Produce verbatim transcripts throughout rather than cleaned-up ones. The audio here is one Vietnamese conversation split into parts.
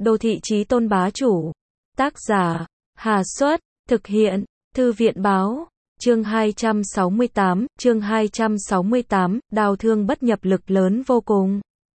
Đô thị chí tôn bá chủ. Tác giả, Hà Xuất, thực hiện, Thư viện báo. Chương hai trăm sáu mươi tám, chương hai trăm sáu mươi tám, đao thương bất nhập lực lớn vô cùng.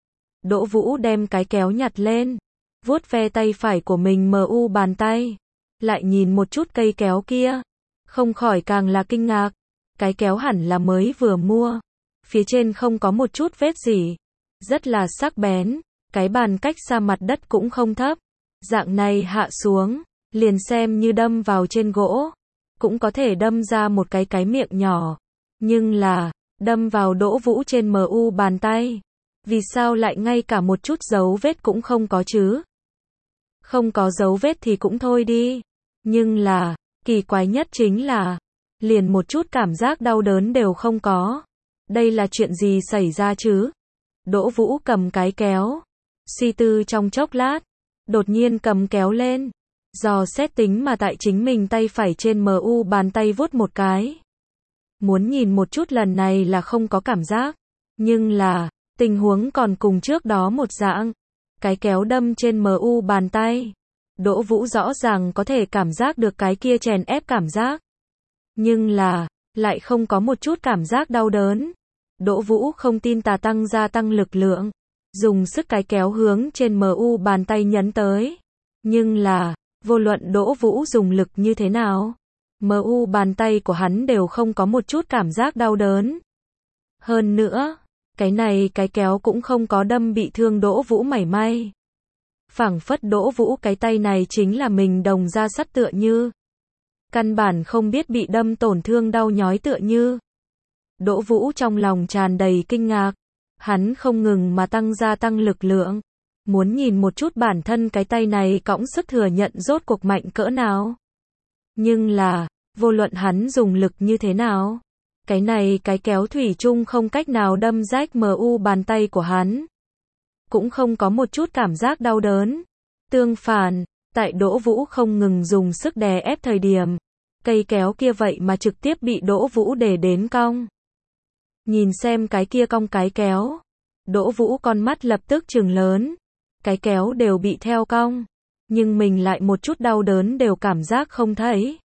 Đỗ Vũ đem cái kéo nhặt lên, vuốt ve tay phải của mình mờ u bàn tay, lại nhìn một chút cây kéo kia, không khỏi càng là kinh ngạc. Cái kéo hẳn là mới vừa mua, phía trên không có một chút vết gì, rất là sắc bén, cái bàn cách xa mặt đất cũng không thấp, dạng này hạ xuống, liền xem như đâm vào trên gỗ, cũng có thể đâm ra một cái cái miệng nhỏ, nhưng là, đâm vào Đỗ Vũ trên mờ u bàn tay, vì sao lại ngay cả một chút dấu vết cũng không có chứ? Không có dấu vết thì cũng thôi đi, nhưng là, kỳ quái nhất chính là, liền một chút cảm giác đau đớn đều không có. Đây là chuyện gì xảy ra chứ? Đỗ Vũ cầm cái kéo, suy tư trong chốc lát, đột nhiên cầm kéo lên, dò xét tính mà tại chính mình tay phải trên mờ u bàn tay vuốt một cái. Muốn nhìn một chút lần này là không có cảm giác, nhưng là, tình huống còn cùng trước đó một dạng. Cái kéo đâm trên mờ u bàn tay, Đỗ Vũ rõ ràng có thể cảm giác được cái kia chèn ép cảm giác. Nhưng là, lại không có một chút cảm giác đau đớn. Đỗ Vũ không tin tà tăng gia tăng lực lượng, dùng sức cái kéo hướng trên mờ u bàn tay nhấn tới. Nhưng là, vô luận Đỗ Vũ dùng lực như thế nào, mờ u bàn tay của hắn đều không có một chút cảm giác đau đớn. Hơn nữa, cái này cái kéo cũng không có đâm bị thương Đỗ Vũ mảy may. Phảng phất Đỗ Vũ cái tay này chính là mình đồng ra sắt tựa như. Căn bản không biết bị đâm tổn thương đau nhói tựa như. Đỗ Vũ trong lòng tràn đầy kinh ngạc. Hắn không ngừng mà tăng gia tăng lực lượng. Muốn nhìn một chút bản thân cái tay này cõng sức thừa nhận rốt cuộc mạnh cỡ nào. Nhưng là, vô luận hắn dùng lực như thế nào, cái này cái kéo thủy chung không cách nào đâm rách mờ u bàn tay của hắn. Cũng không có một chút cảm giác đau đớn. Tương phản, tại Đỗ Vũ không ngừng dùng sức đè ép thời điểm, cây kéo kia vậy mà trực tiếp bị Đỗ Vũ để đến cong. Nhìn xem cái kia cong cái kéo, Đỗ Vũ con mắt lập tức trừng lớn. Cái kéo đều bị theo cong, nhưng mình lại một chút đau đớn đều cảm giác không thấy.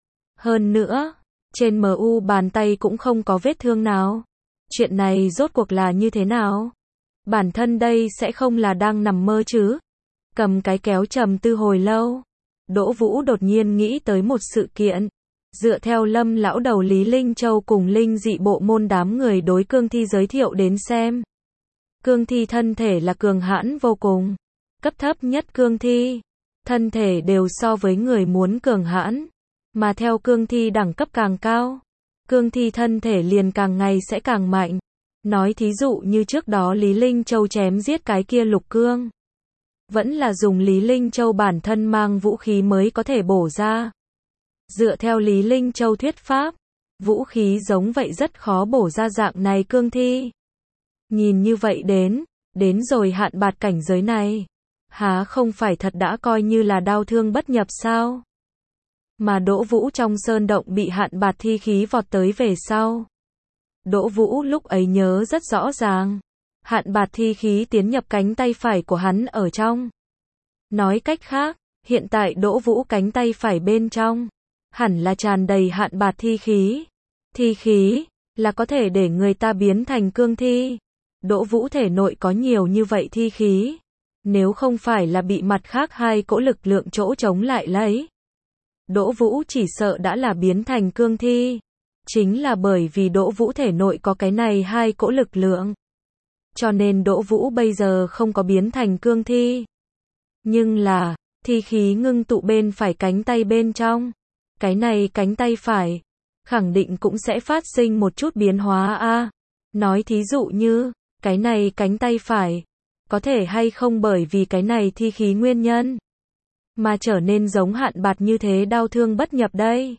Hơn nữa, trên mờ u bàn tay cũng không có vết thương nào. Chuyện này rốt cuộc là như thế nào? Bản thân đây sẽ không là đang nằm mơ chứ? Cầm cái kéo trầm tư hồi lâu, Đỗ Vũ đột nhiên nghĩ tới một sự kiện. Dựa theo Lâm lão đầu Lý Linh Châu cùng Linh dị bộ môn đám người đối cương thi giới thiệu đến xem. Cương thi thân thể là cường hãn vô cùng. Cấp thấp nhất cương thi, thân thể đều so với người muốn cường hãn. Mà theo cương thi đẳng cấp càng cao, cương thi thân thể liền càng ngày sẽ càng mạnh. Nói thí dụ như trước đó Lý Linh Châu chém giết cái kia lục cương, vẫn là dùng Lý Linh Châu bản thân mang vũ khí mới có thể bổ ra. Dựa theo Lý Linh Châu thuyết pháp, vũ khí giống vậy rất khó bổ ra dạng này cương thi. Nhìn như vậy đến, đến rồi hạn bạt cảnh giới này, há không phải thật đã coi như là đao thương bất nhập sao? Mà Đỗ Vũ trong sơn động bị hạn bạt thi khí vọt tới về sau. Đỗ Vũ lúc ấy nhớ rất rõ ràng, hạn bạt thi khí tiến nhập cánh tay phải của hắn ở trong. Nói cách khác, hiện tại Đỗ Vũ cánh tay phải bên trong, hẳn là tràn đầy hạn bạt thi khí. Thi khí, là có thể để người ta biến thành cương thi. Đỗ Vũ thể nội có nhiều như vậy thi khí, nếu không phải là bị mặt khác hai cỗ lực lượng chỗ chống lại lấy, Đỗ Vũ chỉ sợ đã là biến thành cương thi. Chính là bởi vì Đỗ Vũ thể nội có cái này hai cỗ lực lượng, cho nên Đỗ Vũ bây giờ không có biến thành cương thi. Nhưng là, thi khí ngưng tụ bên phải cánh tay bên trong, cái này cánh tay phải, khẳng định cũng sẽ phát sinh một chút biến hóa a. À, nói thí dụ như, cái này cánh tay phải, có thể hay không bởi vì cái này thi khí nguyên nhân, mà trở nên giống hạn bạt như thế đau thương bất nhập đây.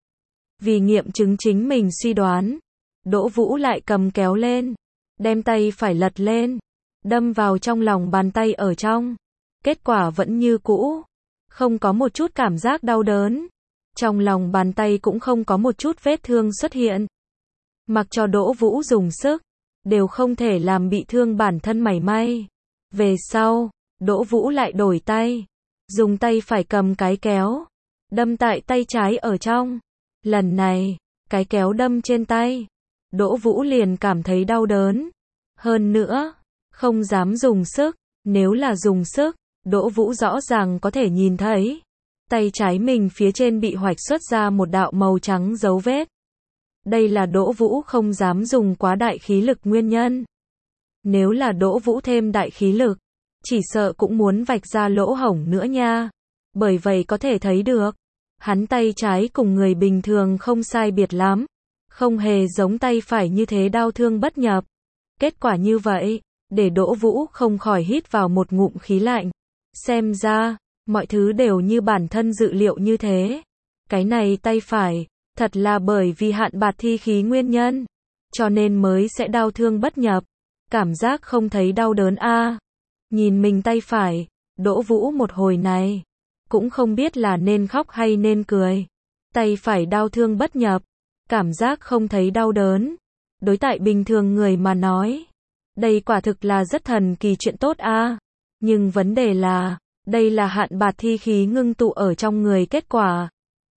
Vì nghiệm chứng chính mình suy đoán, Đỗ Vũ lại cầm kéo lên, đem tay phải lật lên, đâm vào trong lòng bàn tay ở trong. Kết quả vẫn như cũ, không có một chút cảm giác đau đớn. Trong lòng bàn tay cũng không có một chút vết thương xuất hiện. Mặc cho Đỗ Vũ dùng sức, đều không thể làm bị thương bản thân mảy may. Về sau, Đỗ Vũ lại đổi tay, dùng tay phải cầm cái kéo, đâm tại tay trái ở trong. Lần này, cái kéo đâm trên tay, Đỗ Vũ liền cảm thấy đau đớn. Hơn nữa, không dám dùng sức, nếu là dùng sức, Đỗ Vũ rõ ràng có thể nhìn thấy. Tay trái mình phía trên bị hoạch xuất ra một đạo màu trắng dấu vết. Đây là Đỗ Vũ không dám dùng quá đại khí lực nguyên nhân. Nếu là Đỗ Vũ thêm đại khí lực, chỉ sợ cũng muốn vạch ra lỗ hổng nữa nha. Bởi vậy có thể thấy được, hắn tay trái cùng người bình thường không sai biệt lắm. Không hề giống tay phải như thế đau thương bất nhập. Kết quả như vậy, để Đỗ Vũ không khỏi hít vào một ngụm khí lạnh. Xem ra, mọi thứ đều như bản thân dự liệu như thế. Cái này tay phải, thật là bởi vì hạn bạt thi khí nguyên nhân, cho nên mới sẽ đau thương bất nhập. Cảm giác không thấy đau đớn a. À. Nhìn mình tay phải, Đỗ Vũ một hồi này, cũng không biết là nên khóc hay nên cười. Tay phải đau thương bất nhập, cảm giác không thấy đau đớn. Đối tại bình thường người mà nói, đây quả thực là rất thần kỳ chuyện tốt a. À. Nhưng vấn đề là, đây là hạn bạt thi khí ngưng tụ ở trong người kết quả.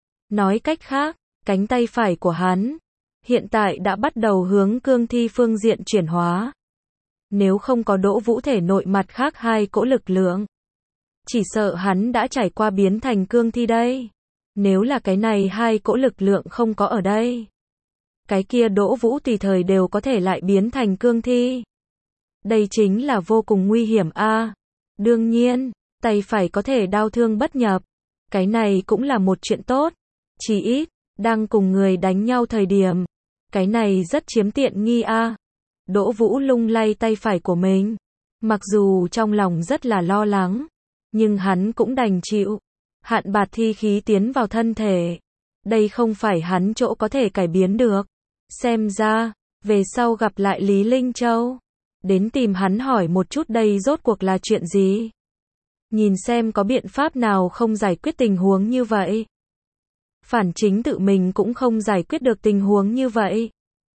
Nói cách khác, cánh tay phải của hắn, hiện tại đã bắt đầu hướng cương thi phương diện chuyển hóa. Nếu không có Đỗ Vũ thể nội mặt khác hai cỗ lực lượng, chỉ sợ hắn đã trải qua biến thành cương thi đây. Nếu là cái này hai cỗ lực lượng không có ở đây, cái kia Đỗ Vũ tùy thời đều có thể lại biến thành cương thi. Đây chính là vô cùng nguy hiểm a. À. Đương nhiên, tay phải có thể đau thương bất nhập, cái này cũng là một chuyện tốt. Chỉ ít, đang cùng người đánh nhau thời điểm, cái này rất chiếm tiện nghi a. À. Đỗ Vũ lung lay tay phải của mình, mặc dù trong lòng rất là lo lắng, nhưng hắn cũng đành chịu. Hạn bạt thi khí tiến vào thân thể, đây không phải hắn chỗ có thể cải biến được. Xem ra, về sau gặp lại Lý Linh Châu, đến tìm hắn hỏi một chút đây rốt cuộc là chuyện gì. Nhìn xem có biện pháp nào không giải quyết tình huống như vậy. Phản chính tự mình cũng không giải quyết được tình huống như vậy.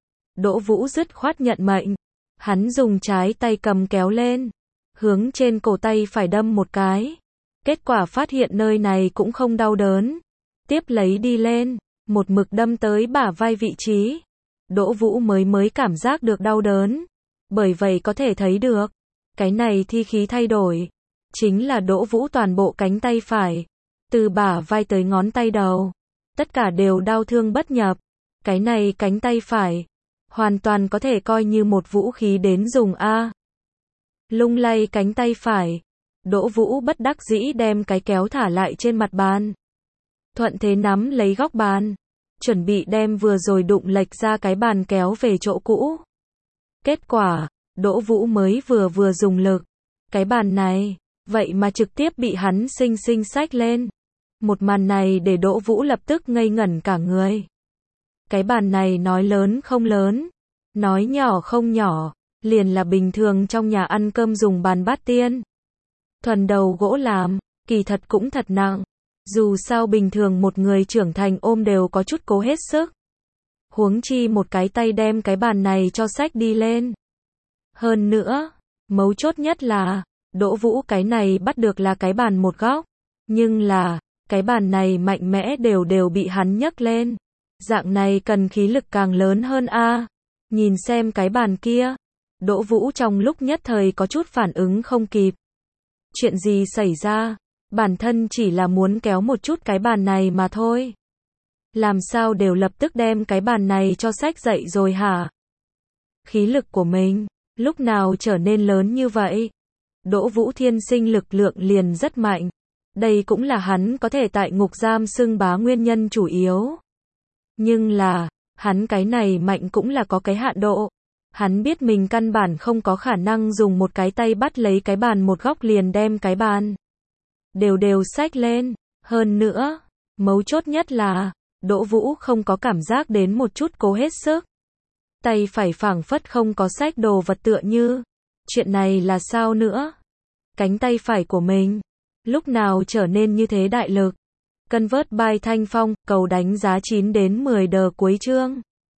Đỗ Vũ dứt khoát nhận mệnh. Hắn dùng trái tay cầm kéo lên, hướng trên cổ tay phải đâm một cái. Kết quả phát hiện nơi này cũng không đau đớn. Tiếp lấy đi lên, một mực đâm tới bả vai vị trí. Đỗ Vũ mới mới cảm giác được đau đớn. Bởi vậy có thể thấy được, cái này thi khí thay đổi, chính là Đỗ Vũ toàn bộ cánh tay phải, từ bả vai tới ngón tay đầu, tất cả đều đau thương bất nhập. Cái này cánh tay phải, hoàn toàn có thể coi như một vũ khí đến dùng a. Lung lay cánh tay phải, Đỗ Vũ bất đắc dĩ đem cái kéo thả lại trên mặt bàn. Thuận thế nắm lấy góc bàn, chuẩn bị đem vừa rồi đụng lệch ra cái bàn kéo về chỗ cũ. Kết quả, Đỗ Vũ mới vừa vừa dùng lực, cái bàn này, vậy mà trực tiếp bị hắn xinh xinh xách lên. Một màn này để Đỗ Vũ lập tức ngây ngẩn cả người. Cái bàn này nói lớn không lớn, nói nhỏ không nhỏ, liền là bình thường trong nhà ăn cơm dùng bàn bát tiên. Thuần đầu gỗ làm, kỳ thật cũng thật nặng. Dù sao bình thường một người trưởng thành ôm đều có chút cố hết sức. Huống chi một cái tay đem cái bàn này cho xách đi lên. Hơn nữa, mấu chốt nhất là, Đỗ Vũ cái này bắt được là cái bàn một góc. Nhưng là, cái bàn này mạnh mẽ đều đều bị hắn nhấc lên. Dạng này cần khí lực càng lớn hơn a. À. Nhìn xem cái bàn kia, Đỗ Vũ trong lúc nhất thời có chút phản ứng không kịp. Chuyện gì xảy ra? Bản thân chỉ là muốn kéo một chút cái bàn này mà thôi. Làm sao đều lập tức đem cái bàn này cho xách dậy rồi hả? Khí lực của mình, lúc nào trở nên lớn như vậy? Đỗ Vũ thiên sinh lực lượng liền rất mạnh. Đây cũng là hắn có thể tại ngục giam xưng bá nguyên nhân chủ yếu. Nhưng là, hắn cái này mạnh cũng là có cái hạn độ. Hắn biết mình căn bản không có khả năng dùng một cái tay bắt lấy cái bàn một góc liền đem cái bàn đều đều xách lên. Hơn nữa, mấu chốt nhất là, Đỗ Vũ không có cảm giác đến một chút cố hết sức. Tay phải phảng phất không có xách đồ vật tựa như. Chuyện này là sao nữa? Cánh tay phải của mình, lúc nào trở nên như thế đại lực? Convert by Thanh Phong, cầu đánh giá chín đến mười đờ cuối chương.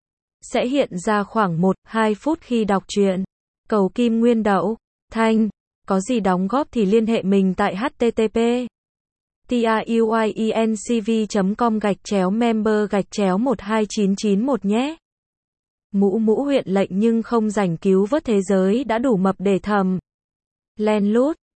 Sẽ hiện ra khoảng một đến hai phút khi đọc truyện. Cầu kim nguyên đậu, Thanh. Có gì đóng góp thì liên hệ mình tại h t t p tuyiencv chấm com gạch chéo member gạch chéo một hai chín chín một nhé. Mũ mũ huyện lệnh nhưng không rảnh cứu vớt thế giới đã đủ mập để thầm. Len lút.